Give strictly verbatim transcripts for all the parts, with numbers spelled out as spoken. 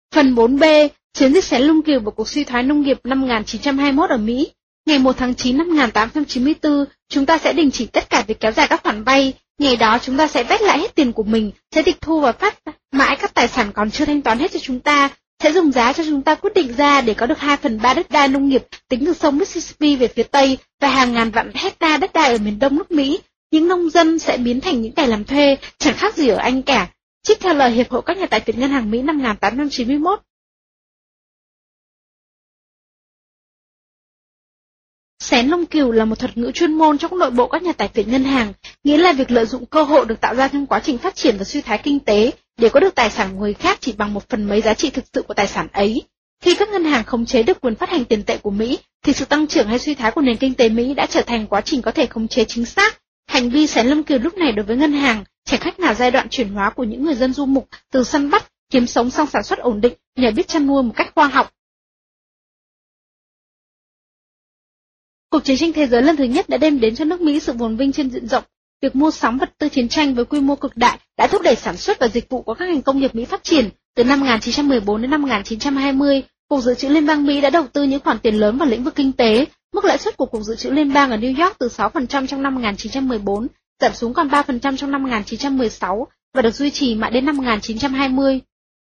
Phần bốn B, chiến dịch xén lông cừu và cuộc suy thoái nông nghiệp năm một nghìn chín trăm hai mươi mốt ở Mỹ. Ngày một tháng chín năm một nghìn tám trăm chín mươi tư, chúng ta sẽ đình chỉ tất cả việc kéo dài các khoản vay. Ngày đó chúng ta sẽ vét lại hết tiền của mình, sẽ tịch thu và phát mãi các tài sản còn chưa thanh toán hết cho chúng ta, sẽ dùng giá cho chúng ta quyết định ra để có được hai phần ba đất đai nông nghiệp tính từ sông Mississippi về phía Tây và hàng ngàn vạn hecta đất đai ở miền Đông nước Mỹ. Những nông dân sẽ biến thành những kẻ làm thuê, chẳng khác gì ở Anh cả. Trích theo lời Hiệp hội các nhà tài phiệt ngân hàng Mỹ năm một nghìn tám trăm chín mươi mốt. Xén lông cừu là một thuật ngữ chuyên môn trong nội bộ các nhà tài phiệt ngân hàng, nghĩa là việc lợi dụng cơ hội được tạo ra trong quá trình phát triển và suy thoái kinh tế để có được tài sản của người khác chỉ bằng một phần mấy giá trị thực sự của tài sản ấy. Khi các ngân hàng khống chế được quyền phát hành tiền tệ của Mỹ, thì sự tăng trưởng hay suy thoái của nền kinh tế Mỹ đã trở thành quá trình có thể khống chế chính xác. Hành vi xén lông cừu lúc này đối với ngân hàng chẳng khác nào giai đoạn chuyển hóa của những người dân du mục từ săn bắt, kiếm sống sang sản xuất ổn định nhờ biết chăn nuôi một cách khoa học. Cuộc chiến tranh thế giới lần thứ nhất đã đem đến cho nước Mỹ sự phồn vinh trên diện rộng. Việc mua sắm vật tư chiến tranh với quy mô cực đại đã thúc đẩy sản xuất và dịch vụ của các ngành công nghiệp Mỹ phát triển. Từ năm một nghìn chín trăm mười bốn đến năm một nghìn chín trăm hai mươi, Cục Dự trữ Liên bang Mỹ đã đầu tư những khoản tiền lớn vào lĩnh vực kinh tế. Mức lãi suất của Cục Dự trữ Liên bang ở New York từ sáu phần trăm trong năm một nghìn chín trăm mười bốn giảm xuống còn ba phần trăm trong năm một nghìn chín trăm mười sáu và được duy trì mãi đến năm một nghìn chín trăm hai mươi.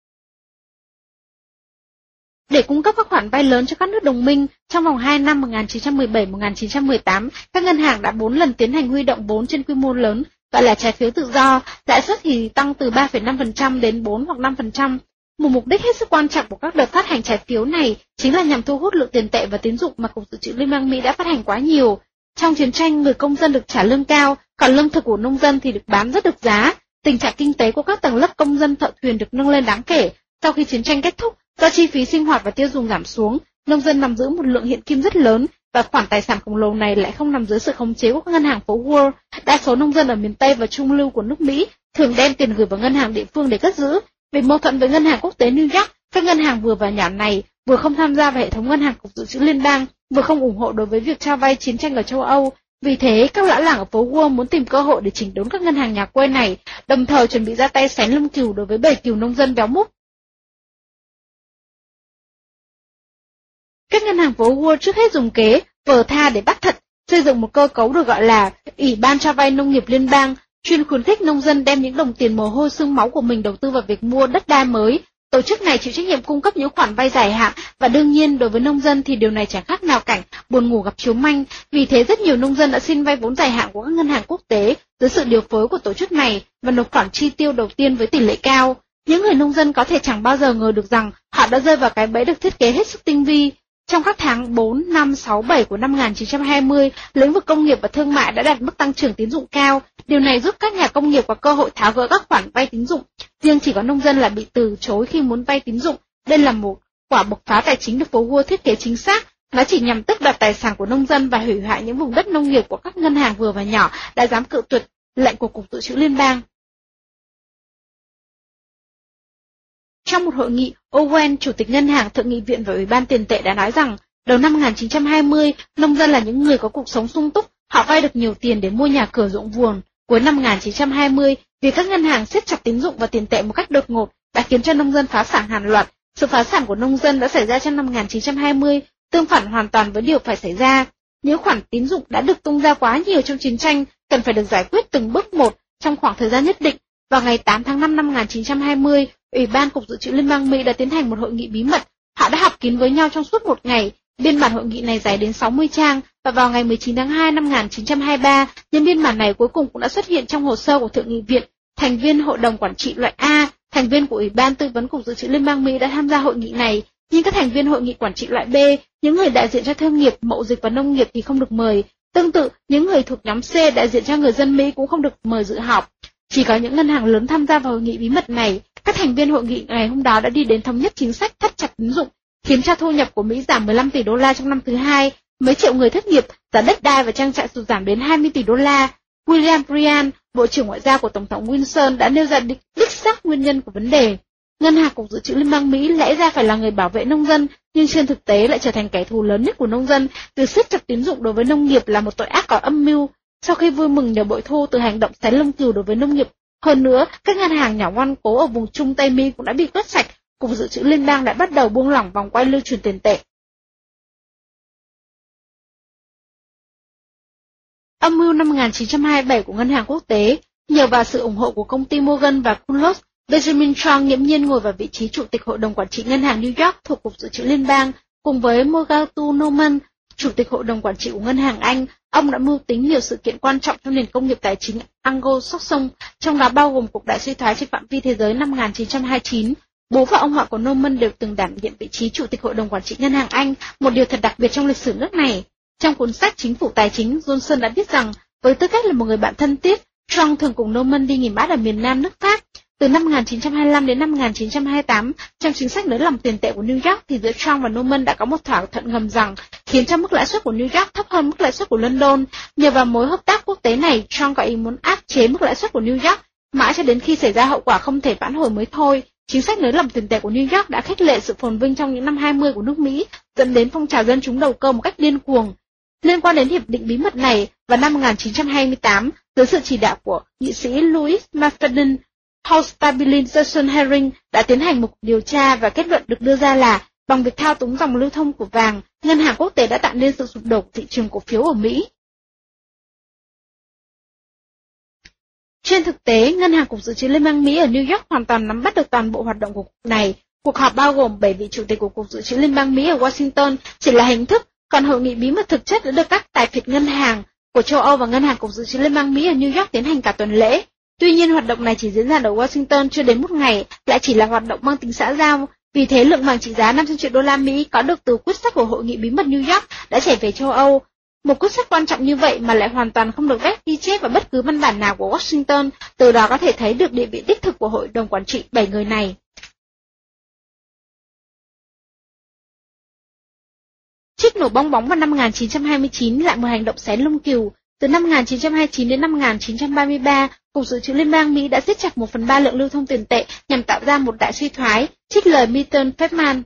Để cung cấp các khoản vay lớn cho các nước đồng minh, trong vòng hai năm một nghìn chín trăm mười bảy đến một nghìn chín trăm mười tám, các ngân hàng đã bốn lần tiến hành huy động vốn trên quy mô lớn, gọi là trái phiếu tự do, lãi suất thì tăng từ ba phẩy năm phần trăm đến bốn hoặc năm phần trăm. Một mục đích hết sức quan trọng của các đợt phát hành trái phiếu này chính là nhằm thu hút lượng tiền tệ và tín dụng mà Cục Dự trữ Liên bang Mỹ đã phát hành quá nhiều. Trong chiến tranh, người công dân được trả lương cao, còn lương thực của nông dân thì được bán rất được giá. Tình trạng kinh tế của các tầng lớp công dân thợ thuyền được nâng lên đáng kể. Sau khi chiến tranh kết thúc, do chi phí sinh hoạt và tiêu dùng giảm xuống, nông dân nắm giữ một lượng hiện kim rất lớn và khoản tài sản khổng lồ này lại không nằm dưới sự khống chế của các ngân hàng phố Wall. Đa số nông dân ở miền Tây và Trung lưu của nước Mỹ thường đem tiền gửi vào ngân hàng địa phương để cất giữ. Vì mâu thuẫn với ngân hàng quốc tế New York, các ngân hàng vừa và nhỏ này vừa không tham gia vào hệ thống ngân hàng Cục Dự trữ Liên bang, vừa không ủng hộ đối với việc cho vay chiến tranh ở châu Âu. Vì thế, các lão làng ở phố Wall muốn tìm cơ hội để chỉnh đốn các ngân hàng nhà quê này, đồng thời chuẩn bị ra tay xén lông cừu đối với bầy cừu nông dân béo múp. Các ngân hàng phố Wall trước hết dùng kế vờ tha để bắt thật, xây dựng một cơ cấu được gọi là Ủy ban cho vay nông nghiệp liên bang, chuyên khuyến khích nông dân đem những đồng tiền mồ hôi xương máu của mình đầu tư vào việc mua đất đai mới. Tổ chức này chịu trách nhiệm cung cấp những khoản vay dài hạn và đương nhiên đối với nông dân thì điều này chẳng khác nào cảnh buồn ngủ gặp chiếu manh. Vì thế rất nhiều nông dân đã xin vay vốn dài hạn của các ngân hàng quốc tế dưới sự điều phối của tổ chức này và nộp khoản chi tiêu đầu tiên với tỷ lệ cao. Những người nông dân có thể chẳng bao giờ ngờ được rằng họ đã rơi vào cái bẫy được thiết kế hết sức tinh vi. Trong các tháng bốn, năm, sáu, bảy của năm một nghìn chín trăm hai mươi, lĩnh vực công nghiệp và thương mại đã đạt mức tăng trưởng tín dụng cao. Điều này giúp các nhà công nghiệp có cơ hội tháo gỡ các khoản vay tín dụng. Riêng chỉ có nông dân là bị từ chối khi muốn vay tín dụng. Đây là một quả bộc phá tài chính được phố Wall thiết kế chính xác. Nó chỉ nhằm tước đoạt tài sản của nông dân và hủy hoại những vùng đất nông nghiệp của các ngân hàng vừa và nhỏ đã dám cự tuyệt lệnh của Cục Dự trữ Liên bang. Trong một hội nghị, Owen, Chủ tịch Ngân hàng, Thượng nghị viện và Ủy ban Tiền tệ đã nói rằng, đầu năm một nghìn chín trăm hai mươi, nông dân là những người có cuộc sống sung túc, họ vay được nhiều tiền để mua nhà cửa ruộng vườn. Cuối năm một nghìn chín trăm hai mươi, vì các ngân hàng siết chặt tín dụng và tiền tệ một cách đột ngột đã khiến cho nông dân phá sản hàng loạt. Sự phá sản của nông dân đã xảy ra trong năm một nghìn chín trăm hai mươi, tương phản hoàn toàn với điều phải xảy ra. Những khoản tín dụng đã được tung ra quá nhiều trong chiến tranh cần phải được giải quyết từng bước một trong khoảng thời gian nhất định. Vào ngày tám tháng năm năm một nghìn chín trăm hai mươi, Ủy ban Cục Dự trữ Liên bang Mỹ đã tiến hành một hội nghị bí mật. Họ đã họp kín với nhau trong suốt một ngày. Biên bản hội nghị này dài đến sáu mươi trang và vào ngày mười chín tháng hai năm một nghìn chín trăm hai mươi ba, những biên bản này cuối cùng cũng đã xuất hiện trong hồ sơ của Thượng nghị viện. Thành viên Hội đồng Quản trị loại A, thành viên của Ủy ban Tư vấn Cục Dự trữ Liên bang Mỹ đã tham gia hội nghị này, nhưng các thành viên Hội nghị Quản trị loại B, những người đại diện cho thương nghiệp, mậu dịch và nông nghiệp thì không được mời. Tương tự, những người thuộc nhóm C đại diện cho người dân Mỹ cũng không được mời dự họp. Chỉ có những ngân hàng lớn tham gia vào hội nghị bí mật này. Các thành viên hội nghị ngày hôm đó đã đi đến thống nhất chính sách thắt chặt tín dụng, khiến cho thu nhập của Mỹ giảm mười lăm tỷ đô la trong năm thứ hai, mấy triệu người thất nghiệp, giá đất đai và trang trại sụt giảm đến hai mươi tỷ đô la. William Bryan, Bộ trưởng Ngoại giao của Tổng thống Wilson đã nêu ra đích, đích xác nguyên nhân của vấn đề. Ngân hàng Cục Dự trữ Liên bang Mỹ lẽ ra phải là người bảo vệ nông dân, nhưng trên thực tế lại trở thành kẻ thù lớn nhất của nông dân. Việc siết chặt tín dụng đối với nông nghiệp là một tội ác có âm mưu. Sau khi vui mừng nhờ bội thu từ hành động xén lông cừu đối với nông nghiệp, hơn nữa, các ngân hàng nhỏ ngoan cố ở vùng Trung Tây Mỹ cũng đã bị quét sạch. Cục Dự trữ Liên bang đã bắt đầu buông lỏng vòng quay lưu chuyển tiền tệ. Âm mưu năm một nghìn chín trăm hai mươi bảy của Ngân hàng Quốc tế. Nhờ vào sự ủng hộ của công ty Morgan và Chullos, Benjamin Strong nghiễm nhiên ngồi vào vị trí Chủ tịch Hội đồng Quản trị Ngân hàng New York thuộc Cục Dự trữ Liên bang, cùng với Morgan Norman, Chủ tịch Hội đồng Quản trị của Ngân hàng Anh. Ông đã mưu tính nhiều sự kiện quan trọng trong nền công nghiệp tài chính Anglo-Saxon, trong đó bao gồm cuộc đại suy thoái trên phạm vi thế giới năm một nghìn chín trăm hai mươi chín. Bố và ông họ của Norman đều từng đảm nhiệm vị trí Chủ tịch Hội đồng Quản trị Ngân hàng Anh, một điều thật đặc biệt trong lịch sử nước này. Trong cuốn sách Chính phủ Tài chính, Johnson đã viết rằng, với tư cách là một người bạn thân thiết, Strong thường cùng Norman đi nghỉ mát ở miền Nam nước Pháp. Từ năm một nghìn chín trăm hai mươi lăm đến năm một nghìn chín trăm hai mươi tám, trong chính sách nới lỏng tiền tệ của New York thì giữa Strong và Norman đã có một thỏa thuận ngầm rằng khiến cho mức lãi suất của New York thấp hơn mức lãi suất của London. Nhờ vào mối hợp tác quốc tế này, Strong có ý muốn áp chế mức lãi suất của New York mãi cho đến khi xảy ra hậu quả không thể vãn hồi mới thôi. Chính sách nới lỏng tiền tệ của New York đã khích lệ sự phồn vinh trong những năm hai mươi của nước Mỹ, dẫn đến phong trào dân chúng đầu cơ một cách điên cuồng. Liên quan đến hiệp định bí mật này, vào năm một nghìn chín trăm hai mươi tám, dưới sự chỉ đạo của nghị sĩ Louis Maffedon, House Stabilization Hearing đã tiến hành một cuộc điều tra và kết luận được đưa ra là bằng việc thao túng dòng lưu thông của vàng, ngân hàng quốc tế đã tạo nên sự sụp đổ của thị trường cổ phiếu ở Mỹ. Trên thực tế, Ngân hàng Cục Dự trữ Liên bang Mỹ ở New York hoàn toàn nắm bắt được toàn bộ hoạt động của cục này. Cuộc họp bao gồm bảy vị chủ tịch của Cục Dự trữ Liên bang Mỹ ở Washington chỉ là hình thức, còn hội nghị bí mật thực chất đã được các tài phiệt ngân hàng của châu Âu và Ngân hàng Cục Dự trữ Liên bang Mỹ ở New York tiến hành cả tuần lễ. Tuy nhiên, hoạt động này chỉ diễn ra ở Washington chưa đến một ngày, lại chỉ là hoạt động mang tính xã giao. Vì thế, lượng vàng trị giá năm trăm triệu đô la Mỹ có được từ quyết sách của hội nghị bí mật New York đã chảy về châu Âu. Một quyết sách quan trọng như vậy mà lại hoàn toàn không được phép ghi chép vào bất cứ văn bản nào của Washington, từ đó có thể thấy được địa vị đích thực của hội đồng quản trị bảy người này. Trích nổ bong bóng vào năm một nghìn chín trăm hai mươi chín lại một hành động xé lông cừu. Từ năm một nghìn chín trăm hai mươi chín đến năm một nghìn chín trăm ba mươi ba, Cục Dự trữ Liên bang Mỹ đã siết chặt một phần ba lượng lưu thông tiền tệ nhằm tạo ra một đại suy thoái, trích lời Milton Friedman.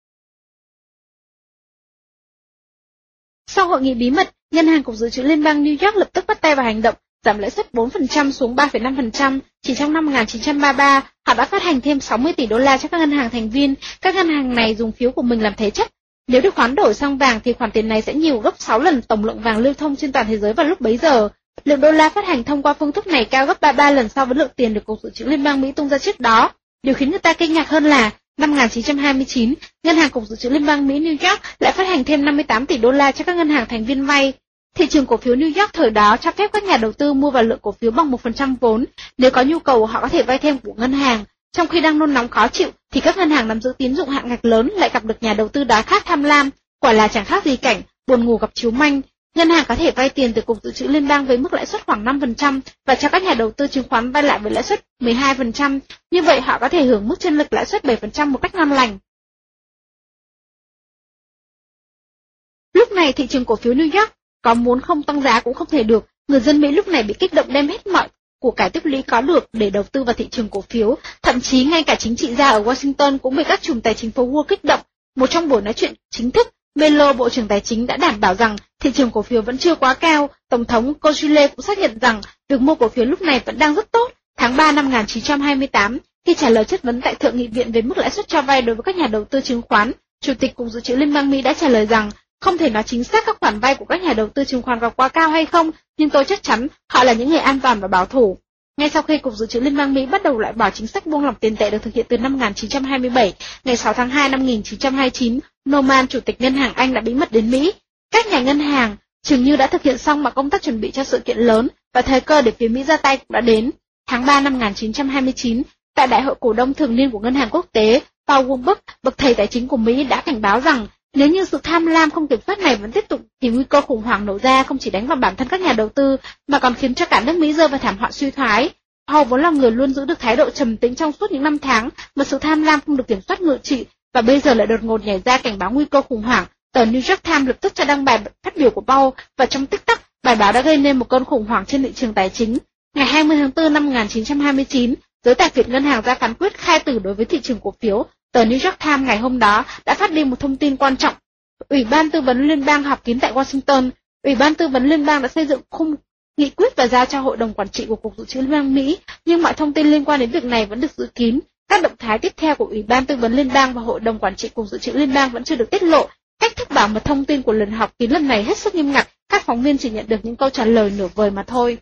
Sau hội nghị bí mật, Ngân hàng Cục Dự trữ Liên bang New York lập tức bắt tay vào hành động, giảm lãi suất bốn phần trăm xuống ba phẩy năm phần trăm. Chỉ trong năm một nghìn chín trăm ba mươi ba, họ đã phát hành thêm sáu mươi tỷ đô la cho các ngân hàng thành viên. Các ngân hàng này dùng phiếu của mình làm thế chấp. Nếu được hoán đổi sang vàng thì khoản tiền này sẽ nhiều gấp sáu lần tổng lượng vàng lưu thông trên toàn thế giới vào lúc bấy giờ. Lượng đô la phát hành thông qua phương thức này cao gấp ba mươi ba lần so với lượng tiền được Cục Dự trữ Liên bang Mỹ tung ra trước đó. Điều khiến người ta kinh ngạc hơn là năm một nghìn chín trăm hai mươi chín, Ngân hàng Cục Dự trữ Liên bang Mỹ New York lại phát hành thêm năm mươi tám tỷ đô la cho các ngân hàng thành viên vay. Thị trường cổ phiếu New York thời đó cho phép các nhà đầu tư mua vào lượng cổ phiếu bằng một phần trăm vốn, nếu có nhu cầu họ có thể vay thêm của ngân hàng. Trong khi đang nôn nóng khó chịu thì các ngân hàng nắm giữ tín dụng hạn ngạch lớn lại gặp được nhà đầu tư đói khát tham lam, quả là chẳng khác gì cảnh buồn ngủ gặp chiếu manh. Ngân hàng có thể vay tiền từ Cục Dự trữ Liên bang với mức lãi suất khoảng năm phần trăm và cho các nhà đầu tư chứng khoán vay lại với lãi suất mười hai phần trăm, như vậy họ có thể hưởng mức chênh lệch lãi suất bảy phần trăm một cách ngon lành. Lúc này thị trường cổ phiếu New York có muốn không tăng giá cũng không thể được, người dân Mỹ lúc này bị kích động đem hết mọi của cải tích lũy có được để đầu tư vào thị trường cổ phiếu, thậm chí ngay cả chính trị gia ở Washington cũng bị các trùm tài chính phố Wall kích động. Một trong buổi nói chuyện chính thức, Melo, Bộ trưởng Tài chính đã đảm bảo rằng thị trường cổ phiếu vẫn chưa quá cao. Tổng thống Kosciuszko cũng xác nhận rằng việc mua cổ phiếu lúc này vẫn đang rất tốt. Tháng ba năm một nghìn chín trăm hai mươi tám, khi trả lời chất vấn tại Thượng nghị viện về mức lãi suất cho vay đối với các nhà đầu tư chứng khoán, Chủ tịch Cục Dự trữ Liên bang Mỹ đã trả lời rằng không thể nói chính xác các khoản vay của các nhà đầu tư chứng khoán có quá cao hay không, nhưng tôi chắc chắn họ là những người an toàn và bảo thủ. Ngay sau khi Cục Dự trữ Liên bang Mỹ bắt đầu loại bỏ chính sách buông lỏng tiền tệ được thực hiện từ năm một nghìn chín trăm hai mươi bảy, ngày sáu tháng hai năm một nghìn chín trăm hai mươi chín, Norman, Chủ tịch Ngân hàng Anh đã bí mật đến Mỹ. Các nhà ngân hàng chừng như đã thực hiện xong mọi công tác chuẩn bị cho sự kiện lớn và thời cơ để phía Mỹ ra tay cũng đã đến. Tháng ba năm một nghìn chín trăm hai mươi chín, tại Đại hội cổ đông thường niên của Ngân hàng Quốc tế, Paul Wolfgang, bậc thầy tài chính của Mỹ đã cảnh báo rằng nếu như sự tham lam không kiểm soát này vẫn tiếp tục thì nguy cơ khủng hoảng nổ ra không chỉ đánh vào bản thân các nhà đầu tư mà còn khiến cho cả nước Mỹ rơi vào thảm họa suy thoái. Paul vốn là người luôn giữ được thái độ trầm tĩnh trong suốt những năm tháng mà sự tham lam không được kiểm soát ngự trị, và bây giờ lại đột ngột nhảy ra cảnh báo nguy cơ khủng hoảng. Tờ New York Times lập tức cho đăng bài phát biểu của Paul, và trong tích tắc bài báo đã gây nên một cơn khủng hoảng trên thị trường tài chính. Ngày hai mươi tháng tư năm một nghìn chín trăm hai mươi chín, giới tài phiệt ngân hàng ra phán quyết khai tử đối với thị trường cổ phiếu. Tờ New York Times ngày hôm đó đã phát đi một thông tin quan trọng. Ủy ban tư vấn liên bang họp kín tại Washington. Ủy ban tư vấn liên bang đã xây dựng khung nghị quyết và giao cho Hội đồng Quản trị của Cục Dự trữ Liên bang Mỹ, nhưng mọi thông tin liên quan đến việc này vẫn được giữ kín. Các động thái tiếp theo của Ủy ban Tư vấn Liên bang và Hội đồng Quản trị Cục Dự trữ Liên bang vẫn chưa được tiết lộ. Cách thức bảo mật thông tin của lần họp kín lần này hết sức nghiêm ngặt, các phóng viên chỉ nhận được những câu trả lời nửa vời mà thôi.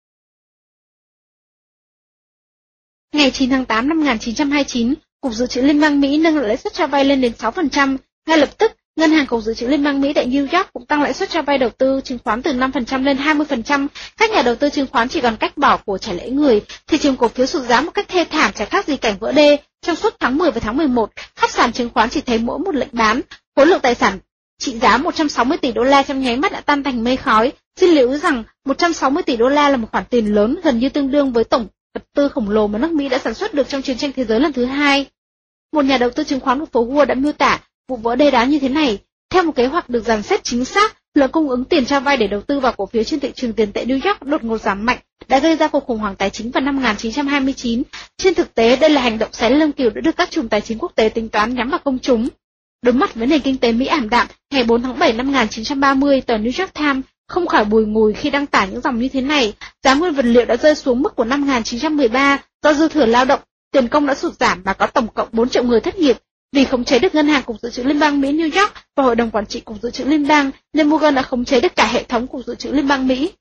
Ngày chín tháng tám năm một nghìn chín trăm hai mươi chín, Cục Dự trữ Liên bang Mỹ nâng lãi suất cho vay lên đến sáu phần trăm. Ngay lập tức, Ngân hàng Cục Dự trữ Liên bang Mỹ tại New York cũng tăng lãi suất cho vay đầu tư chứng khoán từ năm phần trăm lên hai mươi phần trăm. Các nhà đầu tư chứng khoán chỉ còn cách bỏ của trả lễ người. Thị trường cổ phiếu sụt giá một cách thê thảm, chẳng khác gì cảnh vỡ đê. Trong suốt tháng mười và tháng mười một, khắp sàn chứng khoán chỉ thấy mỗi một lệnh bán. Khối lượng tài sản trị giá một trăm sáu mươi tỷ đô la trong nháy mắt đã tan thành mây khói. Xin lưu ý rằng một trăm sáu mươi tỷ đô la là một khoản tiền lớn, gần như tương đương với tổng vật tư khổng lồ mà nước Mỹ đã sản xuất được trong chiến tranh thế giới lần thứ hai. Một nhà đầu tư chứng khoán của phố Wall đã miêu tả vụ vỡ đê đá như thế này: theo một kế hoạch được dàn xếp chính xác, lượng cung ứng tiền cho vay để đầu tư vào cổ phiếu trên thị trường tiền tệ New York đột ngột giảm mạnh, đã gây ra cuộc khủng hoảng tài chính vào năm một nghìn chín trăm hai mươi chín. Trên thực tế, đây là hành động xé lưng cừu đã được các chùm tài chính quốc tế tính toán nhắm vào công chúng. Đối mặt với nền kinh tế Mỹ ảm đạm, ngày bốn tháng bảy năm một nghìn chín trăm ba mươi, tờ New York Times không khỏi bùi ngùi khi đăng tải những dòng như thế này: giá nguyên vật liệu đã rơi xuống mức của năm một nghìn chín trăm mười ba, do dư thừa lao động, tiền công đã sụt giảm và có tổng cộng bốn triệu người thất nghiệp. Vì khống chế được Ngân hàng Cục Dự trữ Liên bang Mỹ New York và Hội đồng Quản trị Cục Dự trữ Liên bang, nên Morgan đã khống chế được cả hệ thống Cục Dự trữ Liên bang Mỹ.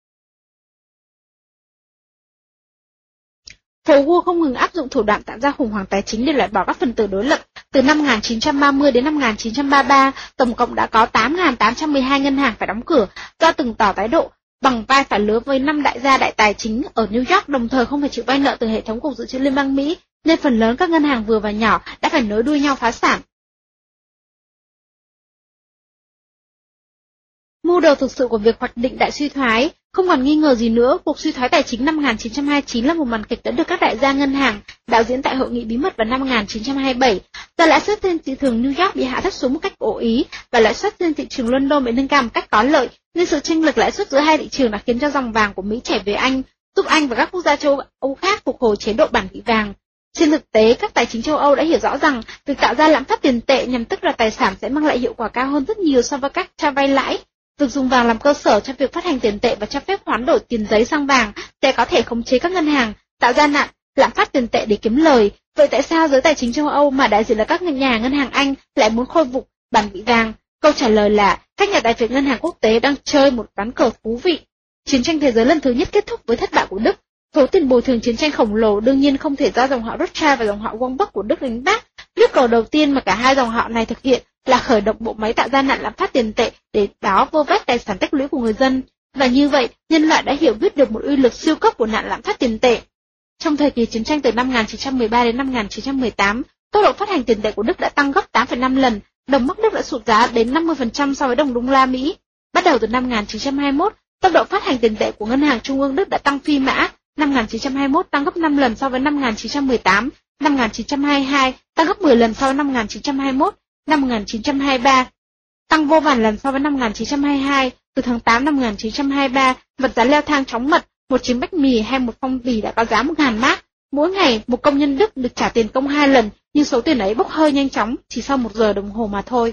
Phố Wall không ngừng áp dụng thủ đoạn tạo ra khủng hoảng tài chính để loại bỏ các phần tử đối lập. Từ năm một nghìn chín trăm ba mươi đến năm một nghìn chín trăm ba mươi ba, tổng cộng đã có tám nghìn tám trăm mười hai ngân hàng phải đóng cửa do từng tỏ thái độ bằng vai phải lứa với năm đại gia đại tài chính ở New York, đồng thời không phải chịu vay nợ từ hệ thống Cục Dự trữ Liên bang Mỹ, nên phần lớn các ngân hàng vừa và nhỏ đã phải nối đuôi nhau phá sản. Mưu đồ thực sự của việc hoạch định đại suy thoái, không còn nghi ngờ gì nữa, cuộc suy thoái tài chính năm một nghìn chín trăm hai mươi chín là một màn kịch đã được các đại gia ngân hàng đạo diễn tại hội nghị bí mật vào năm một nghìn chín trăm hai mươi bảy. Do lãi suất trên thị trường New York bị hạ thấp xuống một cách cố ý và lãi suất trên thị trường London bị nâng cao một cách có lợi, nên sự chênh lệch lãi suất giữa hai thị trường đã khiến cho dòng vàng của Mỹ chảy về Anh, giúp Anh và các quốc gia châu Âu khác phục hồi chế độ bản vị vàng. Trên thực tế, các tài chính châu Âu đã hiểu rõ rằng việc tạo ra lạm phát tiền tệ nhằm tức đoạt tài sản sẽ mang lại hiệu quả cao hơn rất nhiều so với các cho vay lãi. Việc dùng vàng làm cơ sở cho việc phát hành tiền tệ và cho phép hoán đổi tiền giấy sang vàng sẽ có thể khống chế các ngân hàng, tạo ra nạn lạm phát tiền tệ để kiếm lời. Vậy tại sao giới tài chính châu Âu mà đại diện là các nhà ngân hàng Anh lại muốn khôi phục bản vị vàng? Câu trả lời là các nhà tài phiệt ngân hàng quốc tế đang chơi một ván cờ thú vị. Chiến tranh thế giới lần thứ nhất kết thúc với thất bại của Đức. Số tiền bồi thường chiến tranh khổng lồ đương nhiên không thể do dòng họ Rothschild và dòng họ Warburg của Đức đánh bác. Nước cờ đầu tiên mà cả hai dòng họ này thực hiện là khởi động bộ máy tạo ra nạn lạm phát tiền tệ để đó vô vét tài sản tích lũy của người dân. Và như vậy, nhân loại đã hiểu biết được một uy lực siêu cấp của nạn lạm phát tiền tệ. Trong thời kỳ chiến tranh từ năm một nghìn chín trăm mười ba đến năm một nghìn chín trăm mười tám, tốc độ phát hành tiền tệ của Đức đã tăng gấp tám phẩy năm lần, đồng mark Đức đã sụt giá đến năm mươi phần trăm so với đồng đô la Mỹ. Bắt đầu từ năm một nghìn chín trăm hai mươi mốt, tốc độ phát hành tiền tệ của Ngân hàng Trung ương Đức đã tăng phi mã. Năm một nghìn chín trăm hai mươi mốt tăng gấp năm lần so với năm một nghìn chín trăm mười tám, năm một nghìn chín trăm hai mươi hai tăng gấp mười lần so với năm một nghìn chín trăm hai mươi mốt, năm một nghìn chín trăm hai mươi ba tăng vô vàn lần so với năm một nghìn chín trăm hai mươi hai. Từ tháng tám năm một nghìn chín trăm hai mươi ba, vật giá leo thang chóng mặt, một chiếc bánh mì hay một phong bì đã có giá một nghìn mark. Mỗi ngày, một công nhân Đức được trả tiền công hai lần, nhưng số tiền ấy bốc hơi nhanh chóng, chỉ sau một giờ đồng hồ mà thôi.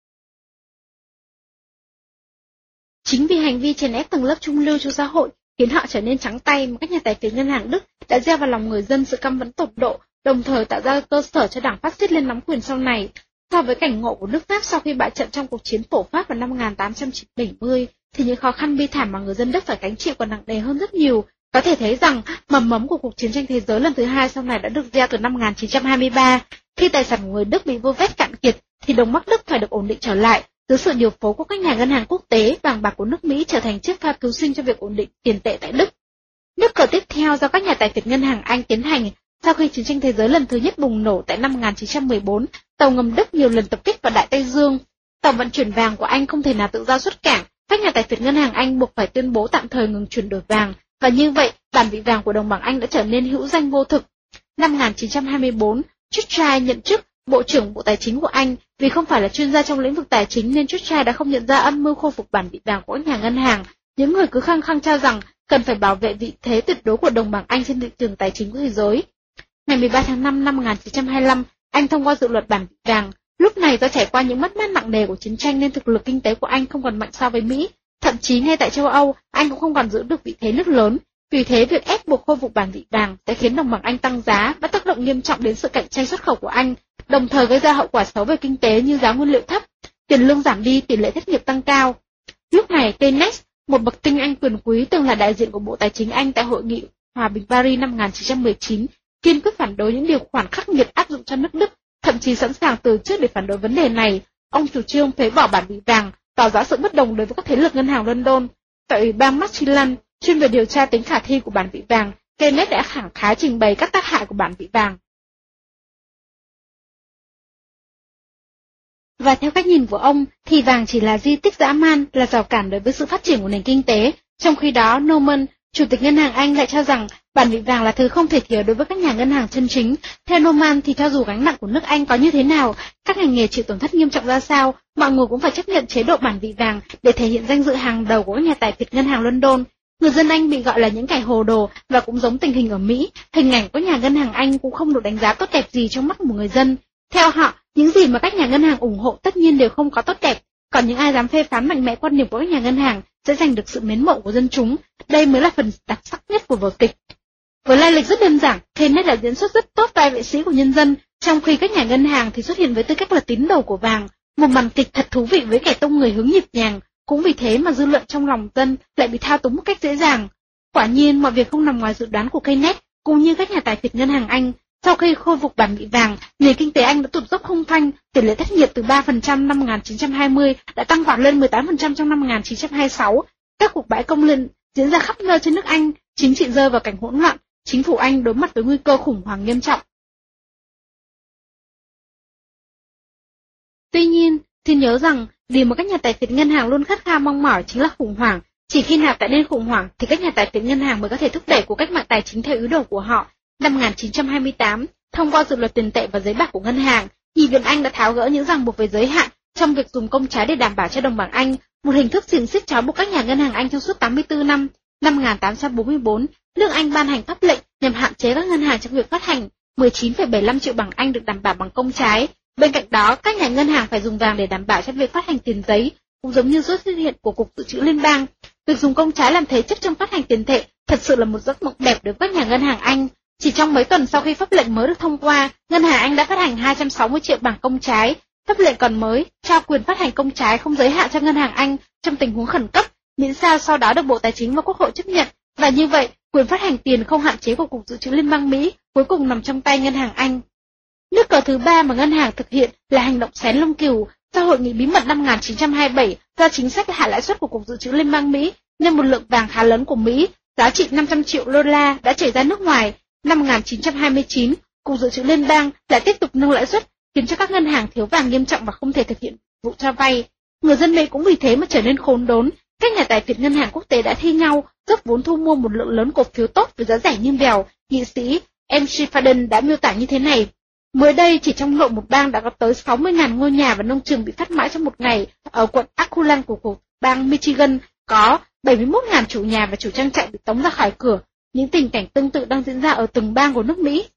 Chính vì hành vi chèn ép tầng lớp trung lưu trong xã hội khiến họ trở nên trắng tay, mà các nhà tài phiệt ngân hàng Đức đã gieo vào lòng người dân sự căm phẫn tột độ, đồng thời tạo ra cơ sở cho đảng phát xít lên nắm quyền sau này. So với cảnh ngộ của nước Pháp sau khi bại trận trong cuộc chiến phổ Pháp vào năm một nghìn tám trăm bảy mươi, thì những khó khăn bi thảm mà người dân Đức phải gánh chịu còn nặng nề hơn rất nhiều. Có thể thấy rằng mầm mống của cuộc chiến tranh thế giới lần thứ hai sau này đã được gieo từ năm một nghìn chín trăm hai mươi ba. Khi tài sản của người Đức bị vô vét cạn kiệt, thì đồng mark Đức phải được ổn định trở lại. Dưới sự điều phối của các nhà ngân hàng quốc tế, vàng bạc của nước Mỹ trở thành chiếc phao cứu sinh cho việc ổn định tiền tệ tại Đức. Nước cờ tiếp theo do các nhà tài phiệt ngân hàng Anh tiến hành sau khi chiến tranh thế giới lần thứ nhất bùng nổ tại năm một nghìn chín trăm mười bốn, tàu ngầm Đức nhiều lần tập kích vào Đại Tây Dương. Tàu vận chuyển vàng của Anh không thể nào tự do xuất cảng, các nhà tài phiệt ngân hàng Anh buộc phải tuyên bố tạm thời ngừng chuyển đổi vàng, và như vậy bản vị vàng của đồng bảng Anh đã trở nên hữu danh vô thực. Năm một nghìn chín trăm hai mươi bốn, Churchill nhận chức Bộ trưởng Bộ Tài chính của Anh. Vì không phải là chuyên gia trong lĩnh vực tài chính nên Churchill đã không nhận ra âm mưu khôi phục bản vị vàng của các nhà ngân hàng. Những người cứ khăng khăng cho rằng cần phải bảo vệ vị thế tuyệt đối của đồng bảng Anh trên thị trường tài chính của thế giới. Ngày mười ba tháng năm năm một nghìn chín trăm hai mươi lăm, Anh thông qua dự luật bản vị vàng. Lúc này do trải qua những mất mát nặng nề của chiến tranh nên thực lực kinh tế của Anh không còn mạnh so với Mỹ. Thậm chí ngay tại châu Âu, Anh cũng không còn giữ được vị thế nước lớn. Vì thế, việc ép buộc khôi phục bản vị vàng sẽ khiến đồng bảng Anh tăng giá và tác động nghiêm trọng đến sự cạnh tranh xuất khẩu của Anh, đồng thời gây ra hậu quả xấu về kinh tế như giá nguyên liệu thấp, tiền lương giảm đi, tỷ lệ thất nghiệp tăng cao. Lúc này, Keynes, một bậc tinh Anh quyền quý từng là đại diện của Bộ Tài chính Anh tại Hội nghị Hòa bình Paris năm một nghìn chín trăm mười chín, kiên quyết phản đối những điều khoản khắc nghiệt áp dụng cho nước Đức, thậm chí sẵn sàng từ chức để phản đối vấn đề này. Ông chủ trương phế bỏ bản vị vàng, tỏ rõ sự bất đồng đối với các thế lực ngân hàng London. Tại Ủy ban Macmillan, chuyên về điều tra tính khả thi của bản vị vàng, Keynes đã khẳng khái trình bày các tác hại của bản vị vàng. Và theo cách nhìn của ông, thì vàng chỉ là di tích dã man, là rào cản đối với sự phát triển của nền kinh tế. Trong khi đó, Norman, Chủ tịch Ngân hàng Anh lại cho rằng bản vị vàng là thứ không thể thiếu đối với các nhà ngân hàng chân chính. Theo Norman thì cho dù gánh nặng của nước Anh có như thế nào, các ngành nghề chịu tổn thất nghiêm trọng ra sao, mọi người cũng phải chấp nhận chế độ bản vị vàng để thể hiện danh dự hàng đầu của các nhà tài phiệt ngân hàng London. Người dân Anh bị gọi là những kẻ hồ đồ, và cũng giống tình hình ở Mỹ, hình ảnh của nhà ngân hàng Anh cũng không được đánh giá tốt đẹp gì trong mắt của người dân. Theo họ, những gì mà các nhà ngân hàng ủng hộ tất nhiên đều không có tốt đẹp, còn những ai dám phê phán mạnh mẽ quan điểm của các nhà ngân hàng sẽ giành được sự mến mộ của dân chúng. Đây mới là phần đặc sắc nhất của vở kịch. Với lai lịch rất đơn giản, Keynes đã diễn xuất rất tốt vai vệ sĩ của nhân dân, trong khi các nhà ngân hàng thì xuất hiện với tư cách là tín đồ của vàng, một màn kịch thật thú vị với kẻ tung người hướng nhịp nhàng. Cũng vì thế mà dư luận trong lòng dân lại bị thao túng một cách dễ dàng. Quả nhiên, mọi việc không nằm ngoài dự đoán của Keynes cũng như các nhà tài phiệt ngân hàng Anh. Sau khi khôi phục bản vị vàng, nền kinh tế Anh đã tụt dốc không phanh, tỷ lệ thất nghiệp từ ba phần trăm năm một nghìn chín trăm hai mươi đã tăng vọt lên mười tám phần trăm trong năm một nghìn chín trăm hai mươi sáu. Các cuộc bãi công liên diễn ra khắp nơi trên nước Anh, chính trị rơi vào cảnh hỗn loạn, chính phủ Anh đối mặt với nguy cơ khủng hoảng nghiêm trọng. Tuy nhiên, xin nhớ rằng, điều mà các nhà tài phiệt ngân hàng luôn khát khao mong mỏi chính là khủng hoảng. Chỉ khi nào tạo nên khủng hoảng thì các nhà tài phiệt ngân hàng mới có thể thúc đẩy cuộc cách mạng tài chính theo ý đồ của họ. Năm một nghìn chín trăm hai mươi tám, thông qua dự luật tiền tệ và giấy bạc của ngân hàng, Nghị viện Anh đã tháo gỡ những ràng buộc về giới hạn trong việc dùng công trái để đảm bảo cho đồng bảng Anh, một hình thức xiềng xích trói buộc các nhà ngân hàng Anh trong suốt tám mươi tư năm. Năm một nghìn tám trăm bốn mươi tư, nước Anh ban hành pháp lệnh nhằm hạn chế các ngân hàng trong việc phát hành mười chín phẩy bảy mươi lăm triệu bảng Anh được đảm bảo bằng công trái. Bên cạnh đó, các nhà ngân hàng phải dùng vàng để đảm bảo cho việc phát hành tiền giấy, cũng giống như sự xuất hiện của Cục Dự trữ Liên bang. Việc dùng công trái làm thế chấp trong phát hành tiền tệ thật sự là một giấc mộng đẹp đối với các nhà ngân hàng Anh. Chỉ trong mấy tuần sau khi pháp lệnh mới được thông qua, ngân hàng Anh đã phát hành hai trăm sáu mươi triệu bảng công trái. Pháp lệnh còn mới trao quyền phát hành công trái không giới hạn cho ngân hàng Anh trong tình huống khẩn cấp, miễn sao sau đó được Bộ Tài chính và Quốc hội chấp nhận, và như vậy, quyền phát hành tiền không hạn chế của Cục Dự trữ Liên bang Mỹ cuối cùng nằm trong tay ngân hàng Anh. Nước cờ thứ ba mà ngân hàng thực hiện là hành động xén lông cừu. Sau hội nghị bí mật năm một nghìn chín trăm hai mươi bảy, do chính sách hạ lãi suất của Cục Dự trữ Liên bang Mỹ, nên một lượng vàng khá lớn của Mỹ, giá trị năm trăm triệu đô la đã chảy ra nước ngoài. Năm một nghìn chín trăm hai mươi chín, Cục Dự trữ Liên bang lại tiếp tục nâng lãi suất, khiến cho các ngân hàng thiếu vàng nghiêm trọng và không thể thực hiện vụ cho vay. Người dân Mỹ cũng vì thế mà trở nên khốn đốn. Các nhà tài phiệt ngân hàng quốc tế đã thi nhau dốc vốn thu mua một lượng lớn cổ phiếu tốt với giá rẻ như bèo. Nghị sĩ em xê Faden đã miêu tả như thế này: mới đây, chỉ trong nội một bang đã có tới sáu mươi nghìn ngôi nhà và nông trường bị phát mãi trong một ngày. Ở quận Aculan của cuộc bang Michigan, có bảy mươi mốt nghìn chủ nhà và chủ trang trại bị tống ra khỏi cửa. Những tình cảnh tương tự đang diễn ra ở từng bang của nước Mỹ.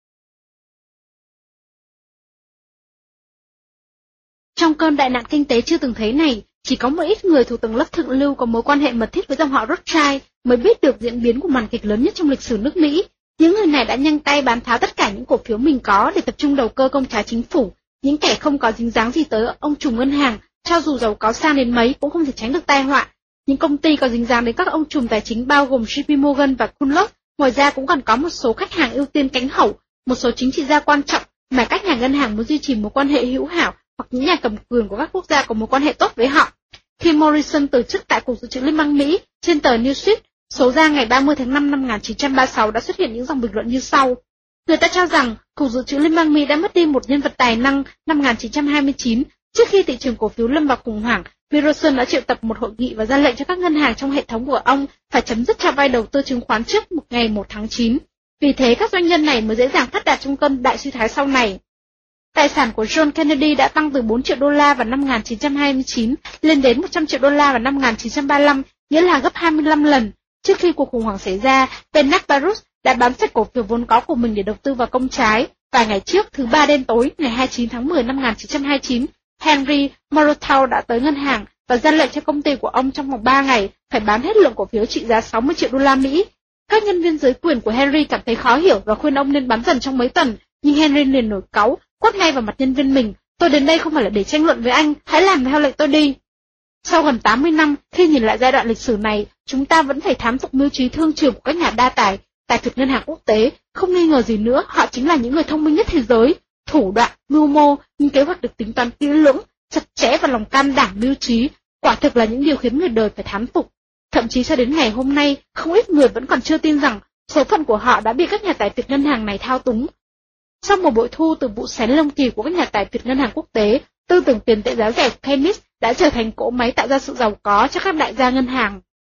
Trong cơn đại nạn kinh tế chưa từng thấy này, chỉ có một ít người thuộc tầng lớp thượng lưu có mối quan hệ mật thiết với dòng họ Rothschild mới biết được diễn biến của màn kịch lớn nhất trong lịch sử nước Mỹ. Những người này đã nhanh tay bán tháo tất cả những cổ phiếu mình có để tập trung đầu cơ công trái chính phủ. Những kẻ không có dính dáng gì tới ông trùm ngân hàng, cho dù giàu có sang đến mấy cũng không thể tránh được tai họa. Những công ty có dính dáng đến các ông trùm tài chính bao gồm gi pê Morgan và Kunlock, ngoài ra cũng còn có một số khách hàng ưu tiên cánh hậu, một số chính trị gia quan trọng mà các nhà ngân hàng muốn duy trì mối quan hệ hữu hảo, hoặc những nhà cầm quyền của các quốc gia có mối quan hệ tốt với họ. Khi Morrison từ chức tại Cục Dự trữ Liên bang Mỹ, trên tờ Newsweek, số ra ngày ba mươi tháng năm năm một nghìn chín trăm ba mươi sáu đã xuất hiện những dòng bình luận như sau. Người ta cho rằng Cục Dự trữ Liên bang Mỹ đã mất đi một nhân vật tài năng năm một nghìn chín trăm hai mươi chín. Trước khi thị trường cổ phiếu lâm vào khủng hoảng, Morrison đã triệu tập một hội nghị và ra lệnh cho các ngân hàng trong hệ thống của ông phải chấm dứt cho vay đầu tư chứng khoán trước một ngày một tháng chín. Vì thế các doanh nhân này mới dễ dàng phát đạt trong cơn đại suy thoái sau này. Tài sản của John Kennedy đã tăng từ bốn triệu đô la vào năm một nghìn chín trăm hai mươi chín lên đến một trăm triệu đô la vào năm một nghìn chín trăm ba mươi lăm, nghĩa là gấp hai mươi lăm lần. Trước khi cuộc khủng hoảng xảy ra, Bernard Baruch đã bán sạch cổ phiếu vốn có của mình để đầu tư vào công trái. Vài ngày trước, thứ ba đêm tối, ngày hai mươi chín tháng mười năm một nghìn chín trăm hai mươi chín, Henry Morothau đã tới ngân hàng và ra lệnh cho công ty của ông trong vòng ba ngày phải bán hết lượng cổ phiếu trị giá sáu mươi triệu đô la Mỹ. Các nhân viên dưới quyền của Henry cảm thấy khó hiểu và khuyên ông nên bán dần trong mấy tuần, nhưng Henry liền nổi cáu, quát ngay vào mặt nhân viên mình, tôi đến đây không phải là để tranh luận với anh, hãy làm theo lệnh tôi đi. Sau gần tám mươi năm, khi nhìn lại giai đoạn lịch sử này, chúng ta vẫn phải thán phục mưu trí thương trường của các nhà đa tài, tài phiệt ngân hàng quốc tế, không nghi ngờ gì nữa, họ chính là những người thông minh nhất thế giới, thủ đoạn, mưu mô, những kế hoạch được tính toán kỹ lưỡng, chặt chẽ và lòng can đảm mưu trí, quả thực là những điều khiến người đời phải thán phục. Thậm chí cho đến ngày hôm nay, không ít người vẫn còn chưa tin rằng số phận của họ đã bị các nhà tài phiệt ngân hàng này thao túng. Sau một bội thu từ vụ xén lông kỳ của các nhà tài phiệt ngân hàng quốc tế, tư tưởng tiền tệ giá rẻ Keynes đã trở thành cỗ máy tạo ra sự giàu có cho các đại gia ngân hàng.